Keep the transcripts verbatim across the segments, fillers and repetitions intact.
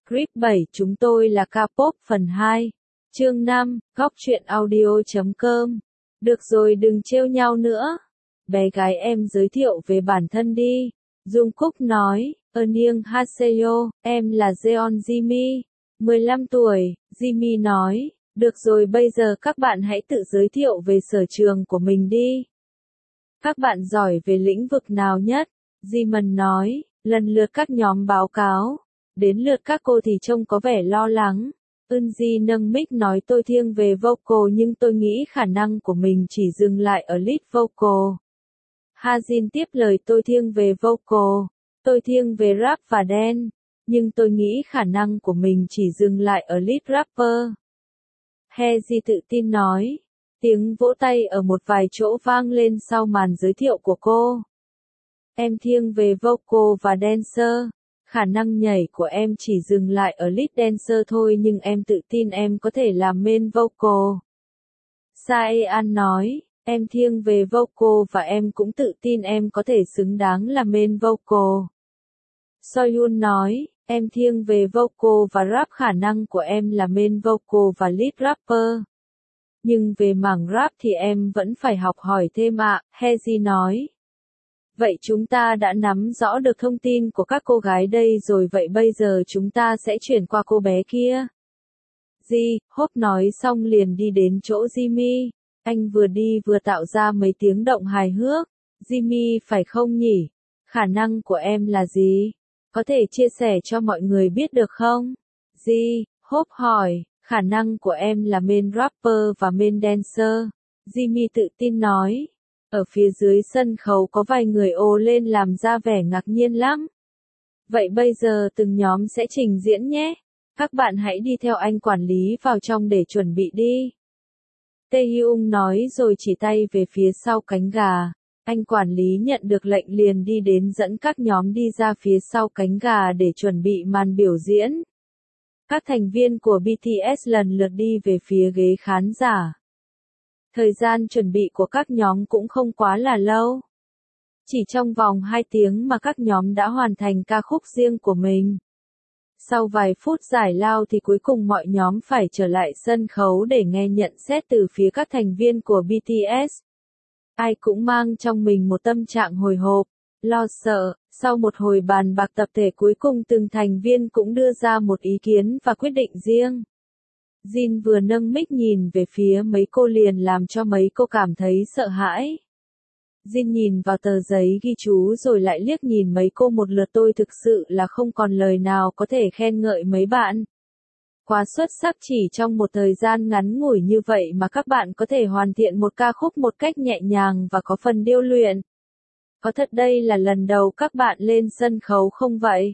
Clip bảy Chúng tôi là K-pop phần hai. Chương năm, góc truyện audio chấm com. Được rồi đừng trêu nhau nữa. Bé gái em giới thiệu về bản thân đi. Jungkook nói, Eunyoung Haseyo, em là Jeon Jimmy, mười lăm tuổi. Jimmy nói, được rồi bây giờ các bạn hãy tự giới thiệu về sở trường của mình đi. Các bạn giỏi về lĩnh vực nào nhất? Jimin nói, lần lượt các nhóm báo cáo. Đến lượt các cô thì trông có vẻ lo lắng. Eunji nâng mic nói tôi thiêng về vocal nhưng tôi nghĩ khả năng của mình chỉ dừng lại ở lead vocal. Hajin tiếp lời tôi thiêng về vocal. Tôi thiêng về rap và dance. Nhưng tôi nghĩ khả năng của mình chỉ dừng lại ở lead rapper. Haeji tự tin nói. Tiếng vỗ tay ở một vài chỗ vang lên sau màn giới thiệu của cô. Em thiêng về vocal và dancer. Khả năng nhảy của em chỉ dừng lại ở lead dancer thôi nhưng em tự tin em có thể làm main vocal. Saean nói, em thiêng về vocal và em cũng tự tin em có thể xứng đáng là main vocal. Soyun nói, em thiêng về vocal và rap khả năng của em là main vocal và lead rapper. Nhưng về mảng rap thì em vẫn phải học hỏi thêm ạ, à, Haeji nói. Vậy chúng ta đã nắm rõ được thông tin của các cô gái đây rồi vậy bây giờ chúng ta sẽ chuyển qua cô bé kia. Ji, Hope nói xong liền đi đến chỗ Jimmy. Anh vừa đi vừa tạo ra mấy tiếng động hài hước. Jimmy phải không nhỉ? Khả năng của em là gì? Có thể chia sẻ cho mọi người biết được không? Ji, Hope hỏi, khả năng của em là main rapper và main dancer. Jimmy tự tin nói. Ở phía dưới sân khấu có vài người ồ lên làm ra vẻ ngạc nhiên lắm. Vậy bây giờ từng nhóm sẽ trình diễn nhé. Các bạn hãy đi theo anh quản lý vào trong để chuẩn bị đi. Taehyung nói rồi chỉ tay về phía sau cánh gà. Anh quản lý nhận được lệnh liền đi đến dẫn các nhóm đi ra phía sau cánh gà để chuẩn bị màn biểu diễn. Các thành viên của bê tê ét lần lượt đi về phía ghế khán giả. Thời gian chuẩn bị của các nhóm cũng không quá là lâu. Chỉ trong vòng hai tiếng mà các nhóm đã hoàn thành ca khúc riêng của mình. Sau vài phút giải lao thì cuối cùng mọi nhóm phải trở lại sân khấu để nghe nhận xét từ phía các thành viên của bê tê ét. Ai cũng mang trong mình một tâm trạng hồi hộp, lo sợ. Sau một hồi bàn bạc tập thể cuối cùng từng thành viên cũng đưa ra một ý kiến và quyết định riêng. Jin vừa nâng mic nhìn về phía mấy cô liền làm cho mấy cô cảm thấy sợ hãi. Jin nhìn vào tờ giấy ghi chú rồi lại liếc nhìn mấy cô một lượt tôi thực sự là không còn lời nào có thể khen ngợi mấy bạn. Quá xuất sắc chỉ trong một thời gian ngắn ngủi như vậy mà các bạn có thể hoàn thiện một ca khúc một cách nhẹ nhàng và có phần điêu luyện. Có thật đây là lần đầu các bạn lên sân khấu không vậy?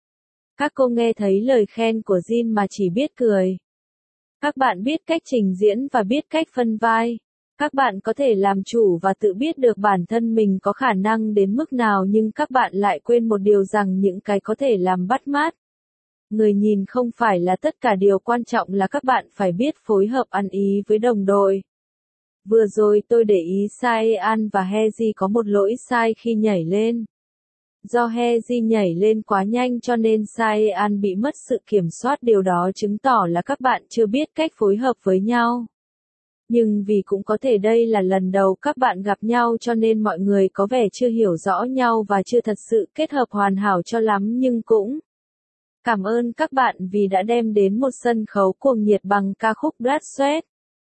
Các cô nghe thấy lời khen của Jin mà chỉ biết cười. Các bạn biết cách trình diễn và biết cách phân vai. Các bạn có thể làm chủ và tự biết được bản thân mình có khả năng đến mức nào nhưng các bạn lại quên một điều rằng những cái có thể làm bắt mắt. Người nhìn không phải là tất cả, điều quan trọng là các bạn phải biết phối hợp ăn ý với đồng đội. Vừa rồi tôi để ý Saean và Haeji có một lỗi sai khi nhảy lên. Do Haeji nhảy lên quá nhanh cho nên Saean bị mất sự kiểm soát, điều đó chứng tỏ là các bạn chưa biết cách phối hợp với nhau. Nhưng vì cũng có thể đây là lần đầu các bạn gặp nhau cho nên mọi người có vẻ chưa hiểu rõ nhau và chưa thật sự kết hợp hoàn hảo cho lắm nhưng cũng cảm ơn các bạn vì đã đem đến một sân khấu cuồng nhiệt bằng ca khúc Blood Sweat.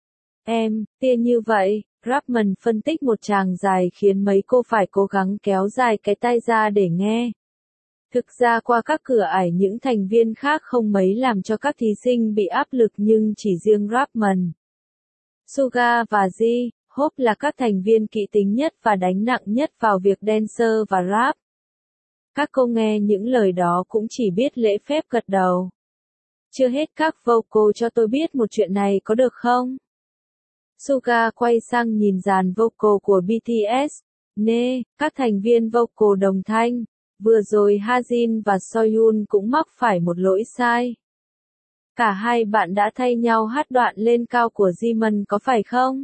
Em, tia như vậy, Rapman phân tích một tràng dài khiến mấy cô phải cố gắng kéo dài cái tai ra để nghe. Thực ra qua các cửa ải những thành viên khác không mấy làm cho các thí sinh bị áp lực nhưng chỉ riêng Rapman, Suga và Ji, Hope là các thành viên kỹ tính nhất và đánh nặng nhất vào việc dancer và rap. Các cô nghe những lời đó cũng chỉ biết lễ phép gật đầu. Chưa hết các vocal cho tôi biết một chuyện này có được không? Suga quay sang nhìn dàn vocal của bê tê ét. Nê, các thành viên vocal đồng thanh. Vừa rồi Hajin và Soyun cũng mắc phải một lỗi sai. Cả hai bạn đã thay nhau hát đoạn lên cao của Jimin có phải không?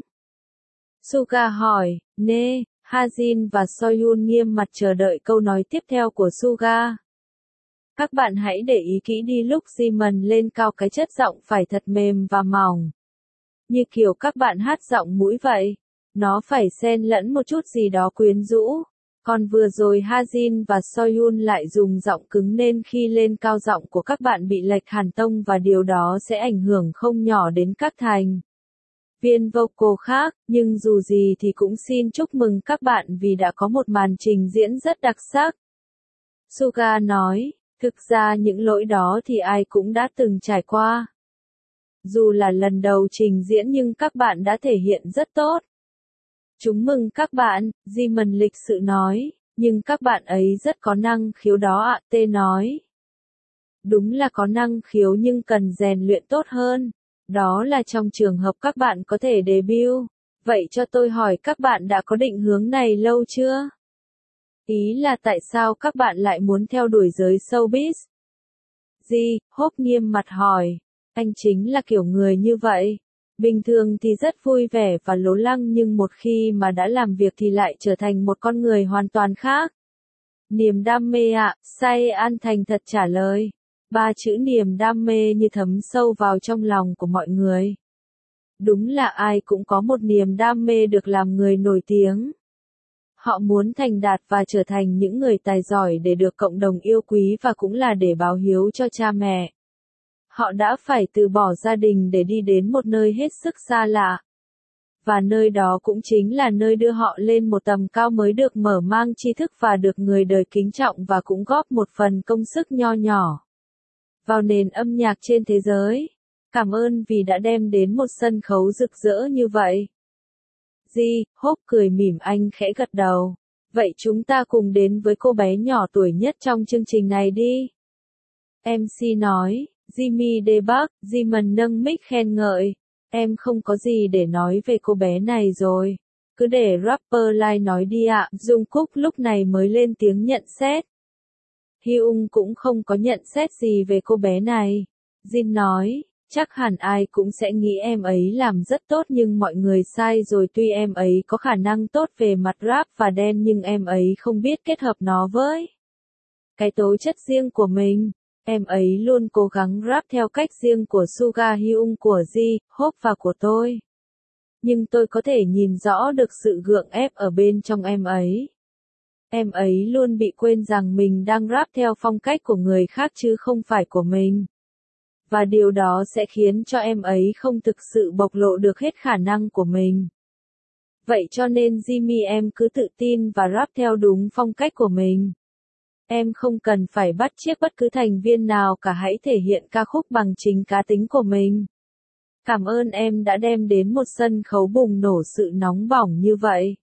Suga hỏi. Nê, Hajin và Soyun nghiêm mặt chờ đợi câu nói tiếp theo của Suga. Các bạn hãy để ý kỹ đi lúc Jimin lên cao cái chất giọng phải thật mềm và mỏng. Như kiểu các bạn hát giọng mũi vậy. Nó phải xen lẫn một chút gì đó quyến rũ. Còn vừa rồi Hajin và Soyun lại dùng giọng cứng nên khi lên cao giọng của các bạn bị lệch hẳn tông và điều đó sẽ ảnh hưởng không nhỏ đến các thành viên vocal khác, nhưng dù gì thì cũng xin chúc mừng các bạn vì đã có một màn trình diễn rất đặc sắc. Suga nói, thực ra những lỗi đó thì ai cũng đã từng trải qua. Dù là lần đầu trình diễn nhưng các bạn đã thể hiện rất tốt. Chúng mừng các bạn, Jimin lịch sự nói, nhưng các bạn ấy rất có năng khiếu đó ạ, Tê nói. Đúng là có năng khiếu nhưng cần rèn luyện tốt hơn. Đó là trong trường hợp các bạn có thể debut. Vậy cho tôi hỏi các bạn đã có định hướng này lâu chưa? Ý là tại sao các bạn lại muốn theo đuổi giới showbiz? Ji, Hope nghiêm mặt hỏi. Anh chính là kiểu người như vậy. Bình thường thì rất vui vẻ và lố lăng nhưng một khi mà đã làm việc thì lại trở thành một con người hoàn toàn khác. Niềm đam mê ạ, à, Say An thành thật trả lời. Ba chữ niềm đam mê như thấm sâu vào trong lòng của mọi người. Đúng là ai cũng có một niềm đam mê được làm người nổi tiếng. Họ muốn thành đạt và trở thành những người tài giỏi để được cộng đồng yêu quý và cũng là để báo hiếu cho cha mẹ. Họ đã phải từ bỏ gia đình để đi đến một nơi hết sức xa lạ. Và nơi đó cũng chính là nơi đưa họ lên một tầm cao mới được mở mang tri thức và được người đời kính trọng và cũng góp một phần công sức nho nhỏ vào nền âm nhạc trên thế giới. Cảm ơn vì đã đem đến một sân khấu rực rỡ như vậy. Ji, Hope cười mỉm anh khẽ gật đầu. Vậy chúng ta cùng đến với cô bé nhỏ tuổi nhất trong chương trình này đi. em xê nói, Jimmy De Park, Jimin nâng mic khen ngợi. Em không có gì để nói về cô bé này rồi. Cứ để rapper Lai nói đi ạ. Jungkook lúc này mới lên tiếng nhận xét. Hyung cũng không có nhận xét gì về cô bé này. Jin nói, chắc hẳn ai cũng sẽ nghĩ em ấy làm rất tốt nhưng mọi người sai rồi, tuy em ấy có khả năng tốt về mặt rap và đen nhưng em ấy không biết kết hợp nó với cái tố chất riêng của mình. Em ấy luôn cố gắng rap theo cách riêng của Suga, Hyung, của Ji, Hope và của tôi. Nhưng tôi có thể nhìn rõ được sự gượng ép ở bên trong em ấy. Em ấy luôn bị quên rằng mình đang rap theo phong cách của người khác chứ không phải của mình. Và điều đó sẽ khiến cho em ấy không thực sự bộc lộ được hết khả năng của mình. Vậy cho nên Jimmy em cứ tự tin và rap theo đúng phong cách của mình. Em không cần phải bắt chước bất cứ thành viên nào cả, hãy thể hiện ca khúc bằng chính cá tính của mình. Cảm ơn em đã đem đến một sân khấu bùng nổ sự nóng bỏng như vậy.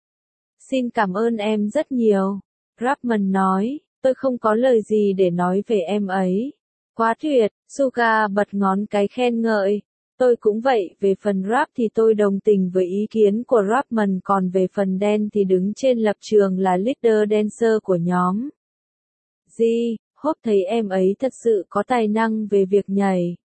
Xin cảm ơn em rất nhiều. Rapman nói, tôi không có lời gì để nói về em ấy. Quá tuyệt, Suga bật ngón cái khen ngợi. Tôi cũng vậy, về phần rap thì tôi đồng tình với ý kiến của Rapman, còn về phần đen thì đứng trên lập trường là leader dancer của nhóm. Ji, Hope thấy em ấy thật sự có tài năng về việc nhảy.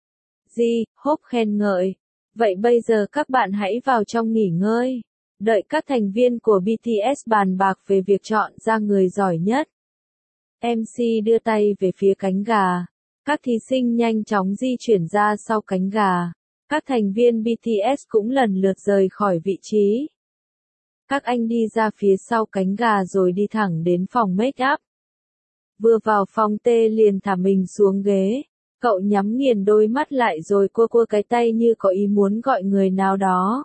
Ji, Hope khen ngợi. Vậy bây giờ các bạn hãy vào trong nghỉ ngơi. Đợi các thành viên của bê tê ét bàn bạc về việc chọn ra người giỏi nhất. em xê đưa tay về phía cánh gà. Các thí sinh nhanh chóng di chuyển ra sau cánh gà. Các thành viên bê tê ét cũng lần lượt rời khỏi vị trí. Các anh đi ra phía sau cánh gà rồi đi thẳng đến phòng make up. Vừa vào phòng Tê liền thả mình xuống ghế. Cậu nhắm nghiền đôi mắt lại rồi cua cua cái tay như có ý muốn gọi người nào đó.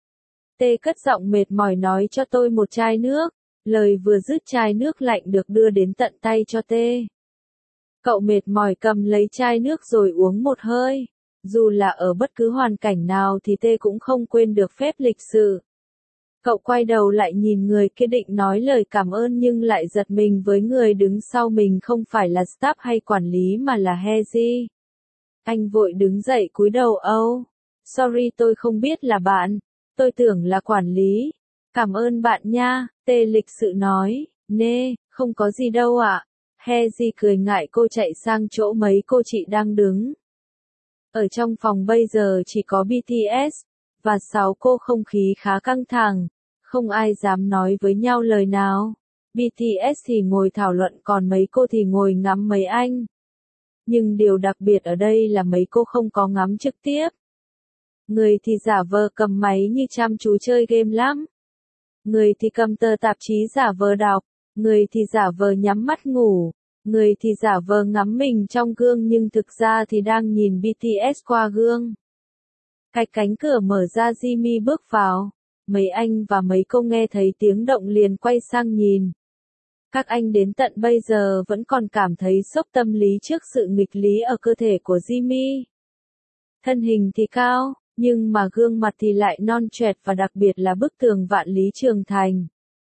Tê cất giọng mệt mỏi nói cho tôi một chai nước. Lời vừa dứt chai nước lạnh được đưa đến tận tay cho Tê. Cậu mệt mỏi cầm lấy chai nước rồi uống một hơi. Dù là ở bất cứ hoàn cảnh nào thì Tê cũng không quên được phép lịch sự. Cậu quay đầu lại nhìn người kia định nói lời cảm ơn nhưng lại giật mình với người đứng sau mình không phải là staff hay quản lý mà là Hezi. Anh vội đứng dậy cúi đầu. Oh, sorry, tôi không biết là bạn. Tôi tưởng là quản lý. Cảm ơn bạn nha, Tê lịch sự nói. Nê, không có gì đâu ạ. Hezi cười ngại cô chạy sang chỗ mấy cô chị đang đứng. Ở trong phòng bây giờ chỉ có bê tê ét và sáu cô, không khí khá căng thẳng, không ai dám nói với nhau lời nào. bê tê ét thì ngồi thảo luận còn mấy cô thì ngồi ngắm mấy anh. Nhưng điều đặc biệt ở đây là mấy cô không có ngắm trực tiếp. Người thì giả vờ cầm máy như chăm chú chơi game lắm. Người thì cầm tờ tạp chí giả vờ đọc. Người thì giả vờ nhắm mắt ngủ. Người thì giả vờ ngắm mình trong gương nhưng thực ra thì đang nhìn bê tê ét qua gương. Cái cánh cửa mở ra, Jimmy bước vào. Mấy anh và mấy cô nghe thấy tiếng động liền quay sang nhìn. Các anh đến tận bây giờ vẫn còn cảm thấy sốc tâm lý trước sự nghịch lý ở cơ thể của Jimmy. Thân hình thì cao, nhưng mà gương mặt thì lại non choẹt và đặc biệt là bức tường vạn lý trưởng thành.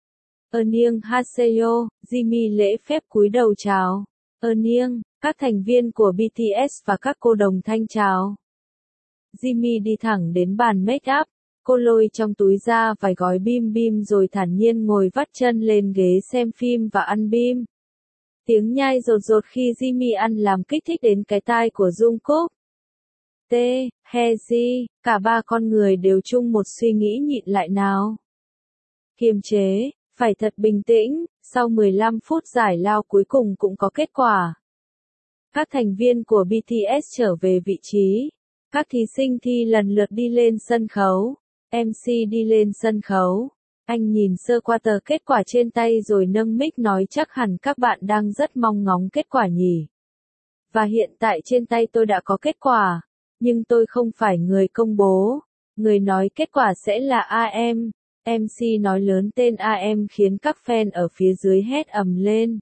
Ơn Haseyo, Jimmy lễ phép cúi đầu chào. Ơn các thành viên của bê tê ét và các cô đồng thanh chào. Jimmy đi thẳng đến bàn make up. Cô lôi trong túi ra vài gói bim bim rồi thản nhiên ngồi vắt chân lên ghế xem phim và ăn bim. Tiếng nhai rột rột khi Jimmy ăn làm kích thích đến cái tai của Jungkook. T, Hezi, cả ba con người đều chung một suy nghĩ, nhịn lại nào. Kiềm chế, phải thật bình tĩnh, sau mười lăm phút giải lao cuối cùng cũng có kết quả. Các thành viên của bê tê ét trở về vị trí. Các thí sinh thi lần lượt đi lên sân khấu. em xê đi lên sân khấu. Anh nhìn sơ qua tờ kết quả trên tay rồi nâng mic nói, chắc hẳn các bạn đang rất mong ngóng kết quả nhỉ. Và hiện tại trên tay tôi đã có kết quả. Nhưng tôi không phải người công bố. Người nói kết quả sẽ là a em. em xê nói lớn tên a em khiến các fan ở phía dưới hét ầm lên.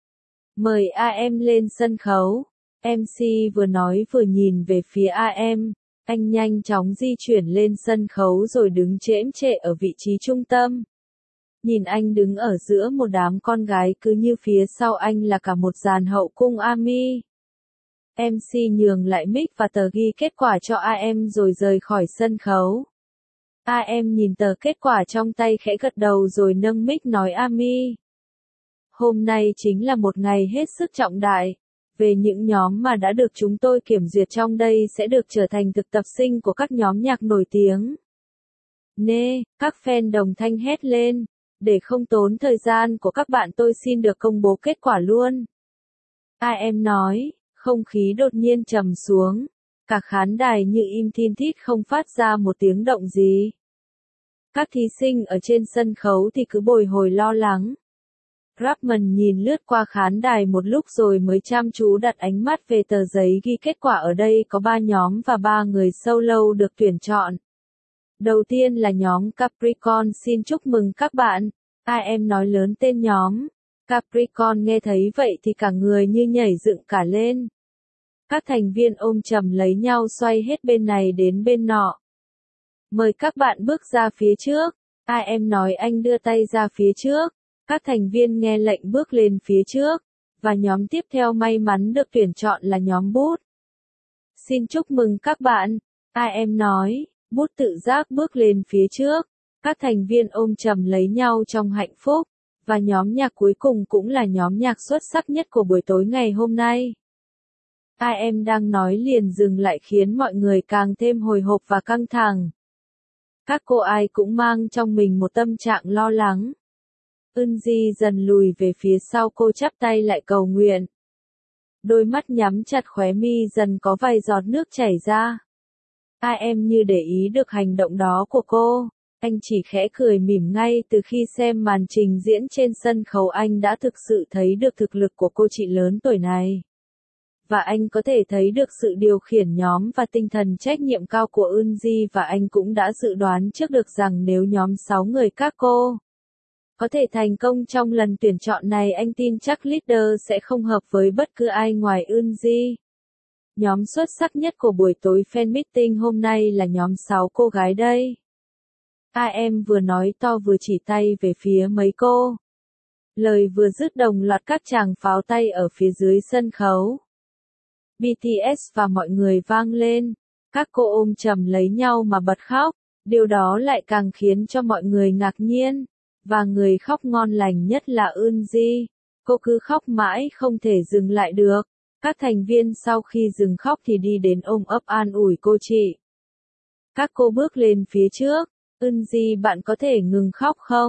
Mời a em lên sân khấu. em xê vừa nói vừa nhìn về phía a em. Anh nhanh chóng di chuyển lên sân khấu rồi đứng chễm chệ ở vị trí trung tâm. Nhìn anh đứng ở giữa một đám con gái cứ như phía sau anh là cả một dàn hậu cung ARMY. em xê nhường lại mic và tờ ghi kết quả cho a em rồi rời khỏi sân khấu. a em nhìn tờ kết quả trong tay khẽ gật đầu rồi nâng mic nói, ARMY. Hôm nay chính là một ngày hết sức trọng đại. Về những nhóm mà đã được chúng tôi kiểm duyệt trong đây sẽ được trở thành thực tập sinh của các nhóm nhạc nổi tiếng. Nê, các fan đồng thanh hét lên. Để không tốn thời gian của các bạn tôi xin được công bố kết quả luôn. a em nói, không khí đột nhiên trầm xuống. Cả khán đài như im thin thít không phát ra một tiếng động gì. Các thí sinh ở trên sân khấu thì cứ bồi hồi lo lắng. Rapman nhìn lướt qua khán đài một lúc rồi mới chăm chú đặt ánh mắt về tờ giấy ghi kết quả. Ở đây có ba nhóm và ba người solo được tuyển chọn. Đầu tiên là nhóm Capricorn, xin chúc mừng các bạn. a em nói lớn tên nhóm. Capricorn nghe thấy vậy thì cả người như nhảy dựng cả lên. Các thành viên ôm chầm lấy nhau xoay hết bên này đến bên nọ. Mời các bạn bước ra phía trước. a em nói, anh đưa tay ra phía trước. Các thành viên nghe lệnh bước lên phía trước. Và nhóm tiếp theo may mắn được tuyển chọn là nhóm bút. Xin chúc mừng các bạn. a em nói, bút tự giác bước lên phía trước. Các thành viên ôm chầm lấy nhau trong hạnh phúc. Và nhóm nhạc cuối cùng cũng là nhóm nhạc xuất sắc nhất của buổi tối ngày hôm nay. a em đang nói liền dừng lại khiến mọi người càng thêm hồi hộp và căng thẳng. Các cô ai cũng mang trong mình một tâm trạng lo lắng. Eunji dần lùi về phía sau, cô chắp tay lại cầu nguyện. Đôi mắt nhắm chặt, khóe mi dần có vài giọt nước chảy ra. a em như để ý được hành động đó của cô. Anh chỉ khẽ cười mỉm. Ngay từ khi xem màn trình diễn trên sân khấu anh đã thực sự thấy được thực lực của cô chị lớn tuổi này. Và anh có thể thấy được sự điều khiển nhóm và tinh thần trách nhiệm cao của Eunji, và anh cũng đã dự đoán trước được rằng nếu nhóm sáu người các cô có thể thành công trong lần tuyển chọn này, anh tin chắc leader sẽ không hợp với bất cứ ai ngoài Eunji. Nhóm xuất sắc nhất của buổi tối fan meeting hôm nay là nhóm sáu cô gái đây. a em vừa nói to vừa chỉ tay về phía mấy cô. Lời vừa dứt đồng loạt các tràng pháo tay ở phía dưới sân khấu. bê tê ét và mọi người vang lên. Các cô ôm chầm lấy nhau mà bật khóc. Điều đó lại càng khiến cho mọi người ngạc nhiên. Và người khóc ngon lành nhất là Eunji. Cô cứ khóc mãi không thể dừng lại được. Các thành viên sau khi dừng khóc thì đi đến ôm ấp an ủi cô chị. Các cô bước lên phía trước. Eunji, bạn có thể ngừng khóc không?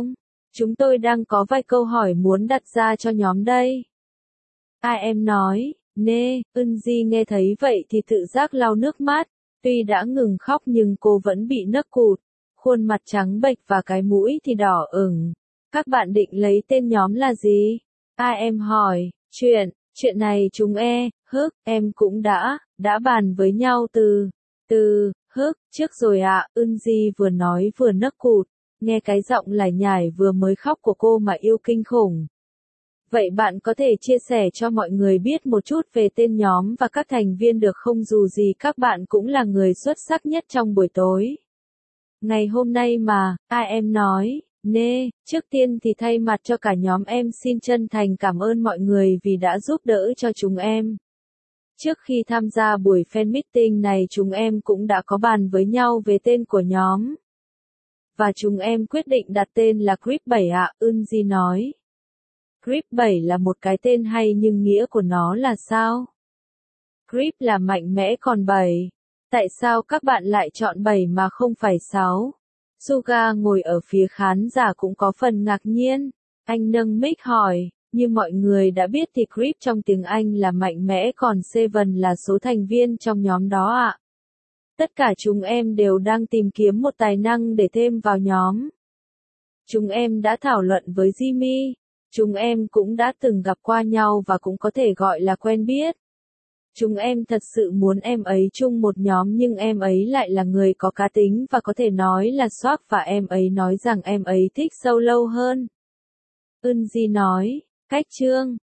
Chúng tôi đang có vài câu hỏi muốn đặt ra cho nhóm đây. Ai em nói, nê, Eunji nghe thấy vậy thì tự giác lau nước mắt. Tuy đã ngừng khóc nhưng cô vẫn bị nấc cụt. Khuôn mặt trắng bệch và cái mũi thì đỏ ửng. Các bạn định lấy tên nhóm là gì? Ai em hỏi, chuyện, chuyện này chúng e, hức, em cũng đã, đã bàn với nhau từ, từ, hức, trước rồi ạ, à, Eunji vừa nói vừa nấc cụt. Nghe cái giọng lải nhải vừa mới khóc của cô mà yêu kinh khủng. Vậy bạn có thể chia sẻ cho mọi người biết một chút về tên nhóm và các thành viên được không, dù gì các bạn cũng là người xuất sắc nhất trong buổi tối. Ngày hôm nay mà, ai em nói, nê, trước tiên thì thay mặt cho cả nhóm em xin chân thành cảm ơn mọi người vì đã giúp đỡ cho chúng em. Trước khi tham gia buổi fan meeting này chúng em cũng đã có bàn với nhau về tên của nhóm. Và chúng em quyết định đặt tên là Creep bảy ạ, à, Eunji nói. Creep bảy là một cái tên hay nhưng nghĩa của nó là sao? Creep là mạnh mẽ còn bảy. Tại sao các bạn lại chọn bảy mà không phải sáu? Suga ngồi ở phía khán giả cũng có phần ngạc nhiên. Anh nâng mic hỏi, như mọi người đã biết thì Creep trong tiếng Anh là mạnh mẽ còn Seven là số thành viên trong nhóm đó ạ. À. Tất cả chúng em đều đang tìm kiếm một tài năng để thêm vào nhóm. Chúng em đã thảo luận với Jimmy. Chúng em cũng đã từng gặp qua nhau và cũng có thể gọi là quen biết. Chúng em thật sự muốn em ấy chung một nhóm nhưng em ấy lại là người có cá tính và có thể nói là swag và em ấy nói rằng em ấy thích solo hơn. Eunji nói, cách chương.